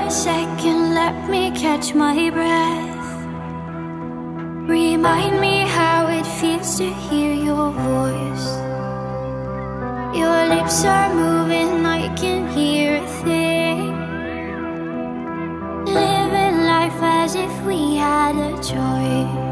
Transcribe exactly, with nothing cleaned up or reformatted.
a second, let me catch my breath. Remind me how it feels to hear your voice. Your lips are moving, I can hear a thing. Living life as if we had a choice.